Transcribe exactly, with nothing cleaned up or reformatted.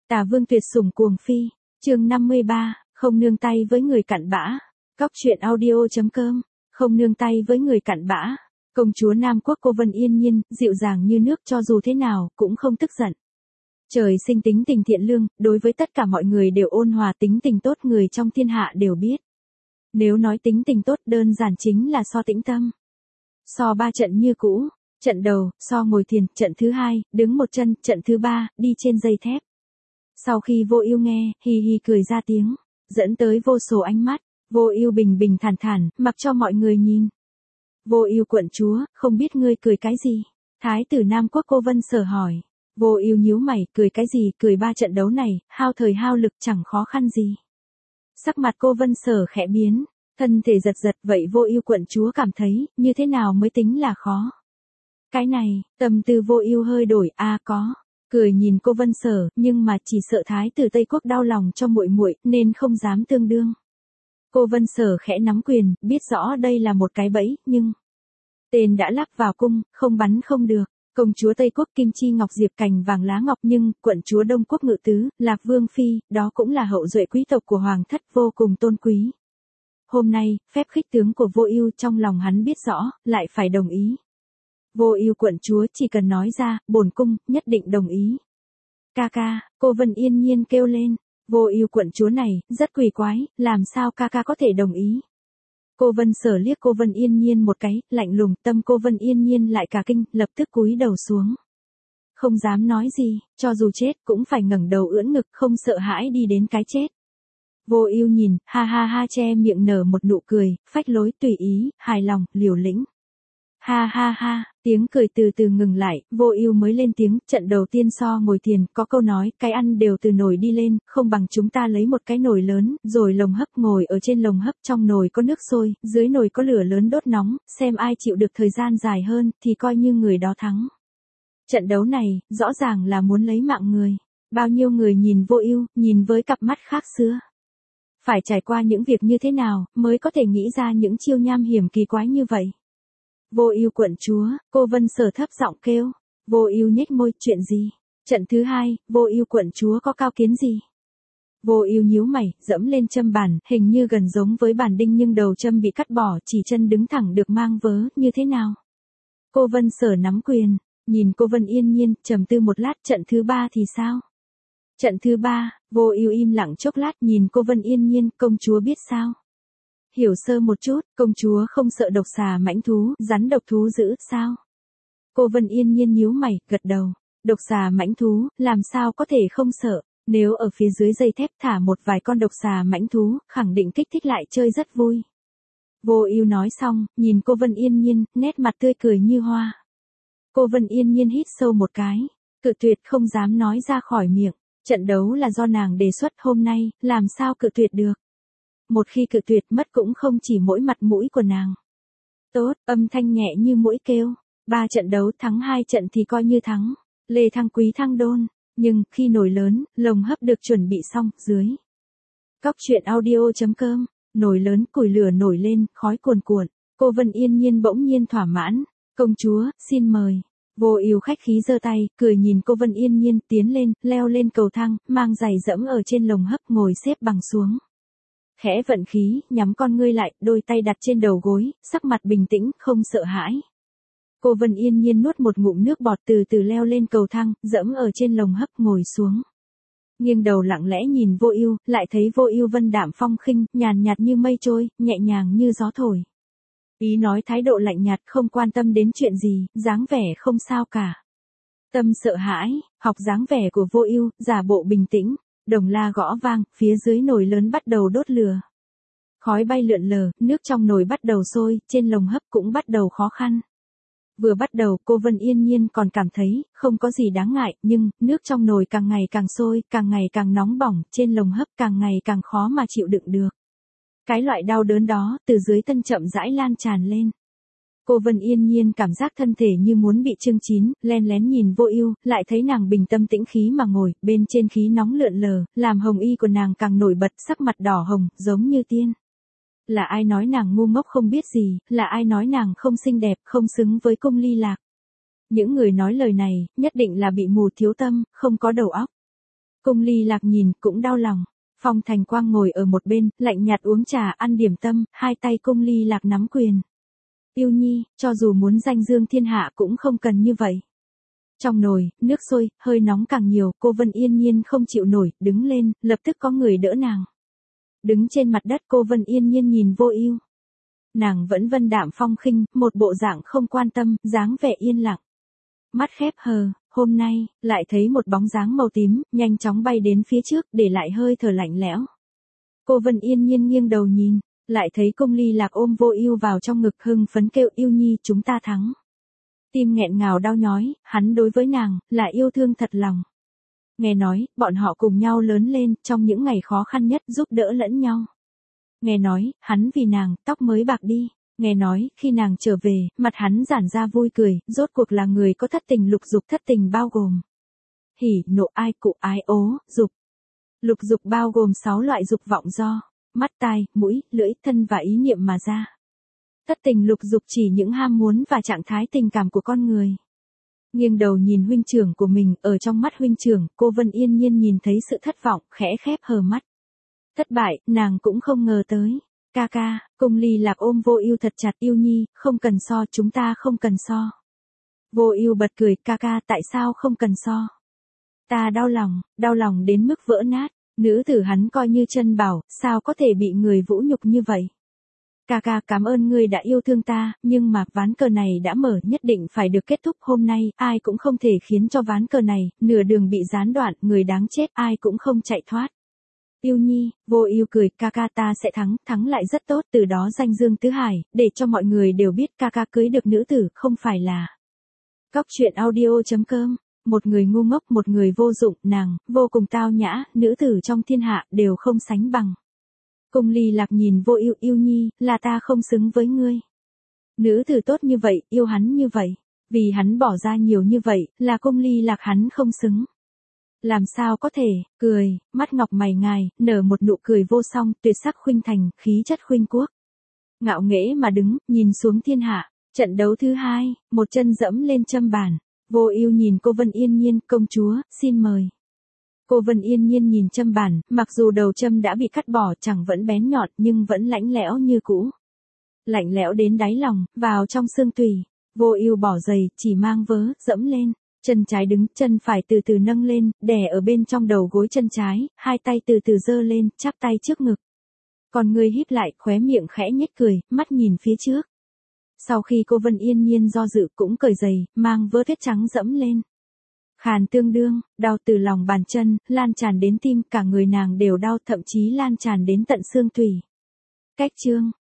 Tả Vương tuyệt sủng cuồng phi, chương năm mươi ba, không nương tay với người cặn bã. Cóc truyện audio chấm com, không nương tay với người cặn bã. Công chúa Nam Quốc Cô Vân yên nhiên, dịu dàng như nước, cho dù thế nào cũng không tức giận. Trời sinh tính tình thiện lương, đối với tất cả mọi người đều ôn hòa, tính tình tốt người trong thiên hạ đều biết. Nếu nói tính tình tốt đơn giản chính là so tĩnh tâm. So ba trận như cũ, trận đầu, so ngồi thiền, trận thứ hai, đứng một chân, trận thứ ba, đi trên dây thép. Sau khi Vô Ưu nghe, hì hì cười ra tiếng, dẫn tới vô số ánh mắt. Vô Ưu bình bình thản thản, mặc cho mọi người nhìn. Vô Ưu quận chúa, không biết ngươi cười cái gì? Thái tử Nam Quốc Cô Vân Sở hỏi. Vô Ưu nhíu mày, cười cái gì? Cười ba trận đấu này, hao thời hao lực chẳng khó khăn gì. Sắc mặt Cô Vân Sở khẽ biến, thân thể giật giật, vậy Vô Ưu quận chúa cảm thấy, như thế nào mới tính là khó? Cái này, tâm tư Vô Ưu hơi đổi, a à, có. Cười nhìn Cô Vân Sở, nhưng mà chỉ sợ thái tử Tây Quốc đau lòng cho muội muội, nên không dám tương đương. Cô Vân Sở khẽ nắm quyền, biết rõ đây là một cái bẫy, nhưng tên đã lắp vào cung, không bắn không được. Công chúa Tây Quốc Kim Chi Ngọc Diệp Cành Vàng Lá Ngọc, nhưng quận chúa Đông Quốc Ngự Tứ, Lạc Vương phi, đó cũng là hậu duệ quý tộc của hoàng thất, vô cùng tôn quý. Hôm nay, phép khích tướng của Vô Ưu trong lòng hắn biết rõ, lại phải đồng ý. Vô Ưu quận chúa chỉ cần nói ra, bổn cung nhất định đồng ý. Ca ca, Cô Vân yên nhiên kêu lên. Vô Ưu quận chúa này, rất kỳ quái, làm sao ca ca có thể đồng ý? Cô Vân Sở liếc Cô Vân yên nhiên một cái, lạnh lùng, tâm Cô Vân yên nhiên lại cả kinh, lập tức cúi đầu xuống. Không dám nói gì, cho dù chết cũng phải ngẩng đầu ưỡn ngực, không sợ hãi đi đến cái chết. Vô Ưu nhìn, ha ha ha che miệng nở một nụ cười, phách lối, tùy ý, hài lòng, liều lĩnh. Ha ha ha, tiếng cười từ từ ngừng lại, Vô Ưu mới lên tiếng, trận đầu tiên so ngồi thiền, có câu nói, cái ăn đều từ nồi đi lên, không bằng chúng ta lấy một cái nồi lớn, rồi lồng hấp, ngồi ở trên lồng hấp, trong nồi có nước sôi, dưới nồi có lửa lớn đốt nóng, xem ai chịu được thời gian dài hơn, thì coi như người đó thắng. Trận đấu này, rõ ràng là muốn lấy mạng người. Bao nhiêu người nhìn Vô Ưu, nhìn với cặp mắt khác xưa. Phải trải qua những việc như thế nào, mới có thể nghĩ ra những chiêu nham hiểm kỳ quái như vậy? Vô Ưu quận chúa, Cô Vân Sở thấp giọng kêu. Vô Ưu nhếch môi, chuyện gì? Trận thứ hai, Vô Ưu quận chúa có cao kiến gì? Vô Ưu nhíu mày, dẫm lên châm bàn, hình như gần giống với bàn đinh nhưng đầu châm bị cắt bỏ, chỉ chân đứng thẳng được mang vớ, như thế nào? Cô Vân Sở nắm quyền, nhìn Cô Vân yên nhiên, trầm tư một lát, trận thứ ba thì sao? Trận thứ ba, Vô Ưu im lặng chốc lát, nhìn Cô Vân yên nhiên, công chúa biết sao? Hiểu sơ một chút, công chúa không sợ độc xà mãnh thú, rắn độc thú dữ, sao? Cô Vân yên nhiên nhíu mày, gật đầu. Độc xà mãnh thú, làm sao có thể không sợ? Nếu ở phía dưới dây thép thả một vài con độc xà mãnh thú, khẳng định kích thích lại chơi rất vui. Vô Ưu nói xong, nhìn Cô Vân yên nhiên, nét mặt tươi cười như hoa. Cô Vân yên nhiên hít sâu một cái, cự tuyệt không dám nói ra khỏi miệng. Trận đấu là do nàng đề xuất hôm nay, làm sao cự tuyệt được? Một khi cự tuyệt mất cũng không chỉ mỗi mặt mũi của nàng. Tốt, âm thanh nhẹ như mũi kêu. Ba trận đấu thắng hai trận thì coi như thắng. Lê Thăng Quý Thăng Đôn. Nhưng, khi nồi lớn, lồng hấp được chuẩn bị xong, dưới. Cóc truyện audio chấm com, nồi lớn, củi lửa nổi lên, khói cuồn cuộn. Cô Vân yên nhiên bỗng nhiên thỏa mãn. Công chúa, xin mời. Vô Ưu khách khí giơ tay, cười nhìn Cô Vân yên nhiên, tiến lên, leo lên cầu thang, mang giày dẫm ở trên lồng hấp, ngồi xếp bằng xuống. Khẽ vận khí, nhắm con ngươi lại, đôi tay đặt trên đầu gối, sắc mặt bình tĩnh, không sợ hãi. Cô Vân yên nhiên nuốt một ngụm nước bọt, từ từ leo lên cầu thang, dẫm ở trên lồng hấp, ngồi xuống. Nghiêng đầu lặng lẽ nhìn Vô Ưu, lại thấy Vô Ưu vân đạm phong khinh, nhàn nhạt như mây trôi, nhẹ nhàng như gió thổi. Ý nói thái độ lạnh nhạt, không quan tâm đến chuyện gì, dáng vẻ không sao cả. Tâm sợ hãi, học dáng vẻ của Vô Ưu, giả bộ bình tĩnh. Đồng la gõ vang, phía dưới nồi lớn bắt đầu đốt lửa. Khói bay lượn lờ, nước trong nồi bắt đầu sôi, trên lồng hấp cũng bắt đầu khó khăn. Vừa bắt đầu, Cô Vân yên nhiên còn cảm thấy, không có gì đáng ngại, nhưng, nước trong nồi càng ngày càng sôi, càng ngày càng nóng bỏng, trên lồng hấp càng ngày càng khó mà chịu đựng được. Cái loại đau đớn đó, từ dưới thân chậm rãi lan tràn lên. Cô Vân yên nhiên cảm giác thân thể như muốn bị chưng chín, len lén nhìn Vô Ưu, lại thấy nàng bình tâm tĩnh khí mà ngồi, bên trên khí nóng lượn lờ, làm hồng y của nàng càng nổi bật, sắc mặt đỏ hồng, giống như tiên. Là ai nói nàng ngu ngốc không biết gì, là ai nói nàng không xinh đẹp, không xứng với cung ly lạc. Những người nói lời này, nhất định là bị mù thiếu tâm, không có đầu óc. Cung Ly Lạc nhìn cũng đau lòng. Phong Thành Quang ngồi ở một bên, lạnh nhạt uống trà ăn điểm tâm, hai tay Cung Ly Lạc nắm quyền. Yêu Nhi, cho dù muốn danh dương thiên hạ cũng không cần như vậy. Trong nồi, nước sôi, hơi nóng càng nhiều, cô Vân Yên Nhiên không chịu nổi, đứng lên, lập tức có người đỡ nàng. Đứng trên mặt đất cô Vân Yên Nhiên nhìn Vô Ưu. Nàng vẫn vân đạm phong khinh, một bộ dạng không quan tâm, dáng vẻ yên lặng. Mắt khép hờ, hôm nay, lại thấy một bóng dáng màu tím, nhanh chóng bay đến phía trước, để lại hơi thở lạnh lẽo. Cô Vân Yên Nhiên nghiêng đầu nhìn, lại thấy Cung Ly Lạc ôm Vô Ưu vào trong ngực hưng phấn kêu Yêu Nhi chúng ta thắng. Tim nghẹn ngào đau nhói, hắn đối với nàng, là yêu thương thật lòng. Nghe nói, bọn họ cùng nhau lớn lên, trong những ngày khó khăn nhất giúp đỡ lẫn nhau. Nghe nói, hắn vì nàng, tóc mới bạc đi. Nghe nói, khi nàng trở về, mặt hắn giãn ra vui cười, rốt cuộc là người có thất tình lục dục thất tình bao gồm. Hỉ, nộ ai cụ ái ố, dục. Lục dục bao gồm sáu loại dục vọng do mắt tai, mũi, lưỡi, thân và ý niệm mà ra. Thất tình lục dục chỉ những ham muốn và trạng thái tình cảm của con người. Nghiêng đầu nhìn huynh trưởng của mình, ở trong mắt huynh trưởng, cô Vân Yên Nhiên nhìn thấy sự thất vọng, khẽ khép hờ mắt. Thất bại, nàng cũng không ngờ tới. Ca ca, Cung Ly Lạc ôm Vô Ưu thật chặt. Yêu Nhi, không cần so, chúng ta không cần so. Vô Ưu bật cười, ca ca tại sao không cần so? Ta đau lòng, đau lòng đến mức vỡ nát. Nữ tử hắn coi như chân bảo, sao có thể bị người vũ nhục như vậy? Ca ca cảm ơn ngươi đã yêu thương ta, nhưng mà ván cờ này đã mở, nhất định phải được kết thúc hôm nay, ai cũng không thể khiến cho ván cờ này, nửa đường bị gián đoạn, người đáng chết ai cũng không chạy thoát. Yêu Nhi, Vô Ưu cười, ca ca ta sẽ thắng, thắng lại rất tốt, từ đó danh dương tứ hải, để cho mọi người đều biết ca ca cưới được nữ tử, không phải là. Cóc truyện audio chấm com, một người ngu ngốc, một người vô dụng, nàng, vô cùng tao nhã, nữ tử trong thiên hạ, đều không sánh bằng. Cung Ly Lạc nhìn Vô Ưu, Yêu Nhi, là ta không xứng với ngươi. Nữ tử tốt như vậy, yêu hắn như vậy, vì hắn bỏ ra nhiều như vậy, là Cung Ly Lạc hắn không xứng. Làm sao có thể, cười, mắt ngọc mày ngài, nở một nụ cười vô song, tuyệt sắc khuynh thành, khí chất khuynh quốc. Ngạo nghễ mà đứng, nhìn xuống thiên hạ, trận đấu thứ hai, một chân dẫm lên châm bàn. Vô Ưu nhìn cô Vân Yên Nhiên, công chúa, xin mời. Cô Vân Yên Nhiên nhìn châm bàn, mặc dù đầu châm đã bị cắt bỏ chẳng vẫn bén nhọn nhưng vẫn lạnh lẽo như cũ. Lạnh lẽo đến đáy lòng, vào trong xương tủy. Vô Ưu bỏ giày, chỉ mang vớ, dẫm lên. Chân trái đứng, chân phải từ từ nâng lên, đè ở bên trong đầu gối chân trái, hai tay từ từ giơ lên, chắp tay trước ngực. Còn người híp lại, khóe miệng khẽ nhếch cười, mắt nhìn phía trước. Sau khi cô Vân Yên Nhiên do dự cũng cởi giày, mang vớ tuyết trắng dẫm lên. Khàn tương đương, đau từ lòng bàn chân, lan tràn đến tim, cả người nàng đều đau, thậm chí lan tràn đến tận xương tủy. Cách chương